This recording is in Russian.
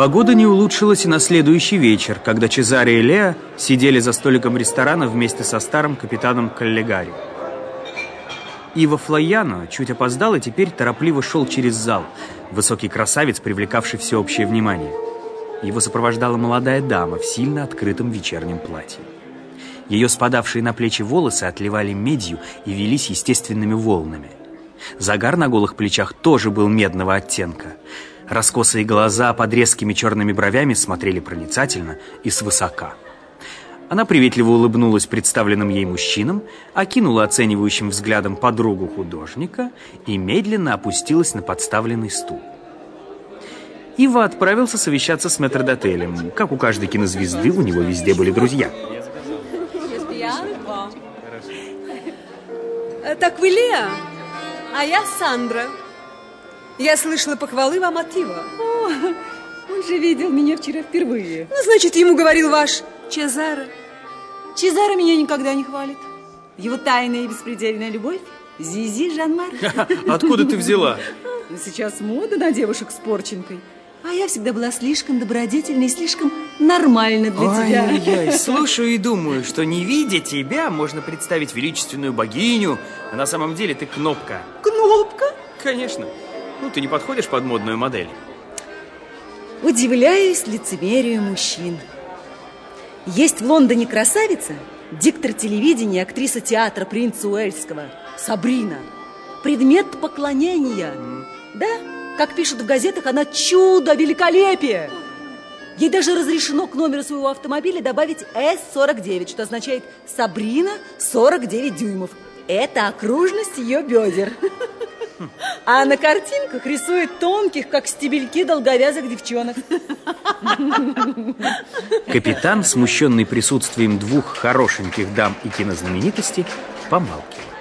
Погода не улучшилась и на следующий вечер, когда Чезаре и Леа сидели за столиком ресторана вместе со старым капитаном Каллигари. Иво Флояно чуть опоздал и теперь торопливо шел через зал, высокий красавец, привлекавший всеобщее внимание. Его сопровождала молодая дама в сильно открытом вечернем платье. Ее спадавшие на плечи волосы отливали медью и велись естественными волнами. Загар на голых плечах тоже был медного оттенка. Раскосые глаза под резкими черными бровями смотрели проницательно и свысока. Она приветливо улыбнулась представленным ей мужчинам, окинула оценивающим взглядом подругу художника и медленно опустилась на подставленный стул. Ива отправился совещаться с метрдотелем. Как у каждой кинозвезды, у него везде были друзья. Так вы Леа, а я Сандра. Я слышала похвалы вам от Ива. О, он же видел меня вчера впервые. Ну, значит, ему говорил ваш Чезаре. Чезаре меня никогда не хвалит. Его тайная и беспредельная любовь — Зизи Жанмар. Откуда ты взяла? Сейчас мода на девушек с порченкой. А я всегда была слишком добродетельной и слишком нормальна для тебя. Ай-яй, слушаю и думаю, что не видя тебя, можно представить величественную богиню, а на самом деле ты кнопка. Кнопка? Конечно. Ну, ты не подходишь под модную модель. Удивляюсь лицемерию мужчин. Есть в Лондоне красавица, диктор телевидения, актриса театра принца Уэльского, Сабрина. Предмет поклонения. Да, как пишут в газетах, она чудо, великолепие. Ей даже разрешено к номеру своего автомобиля добавить С-49, что означает Сабрина 49 дюймов. Это окружность ее бедер. А на картинках рисует тонких, как стебельки, долговязых девчонок. Капитан, смущенный присутствием двух хорошеньких дам и кинознаменитостей, помалкивал.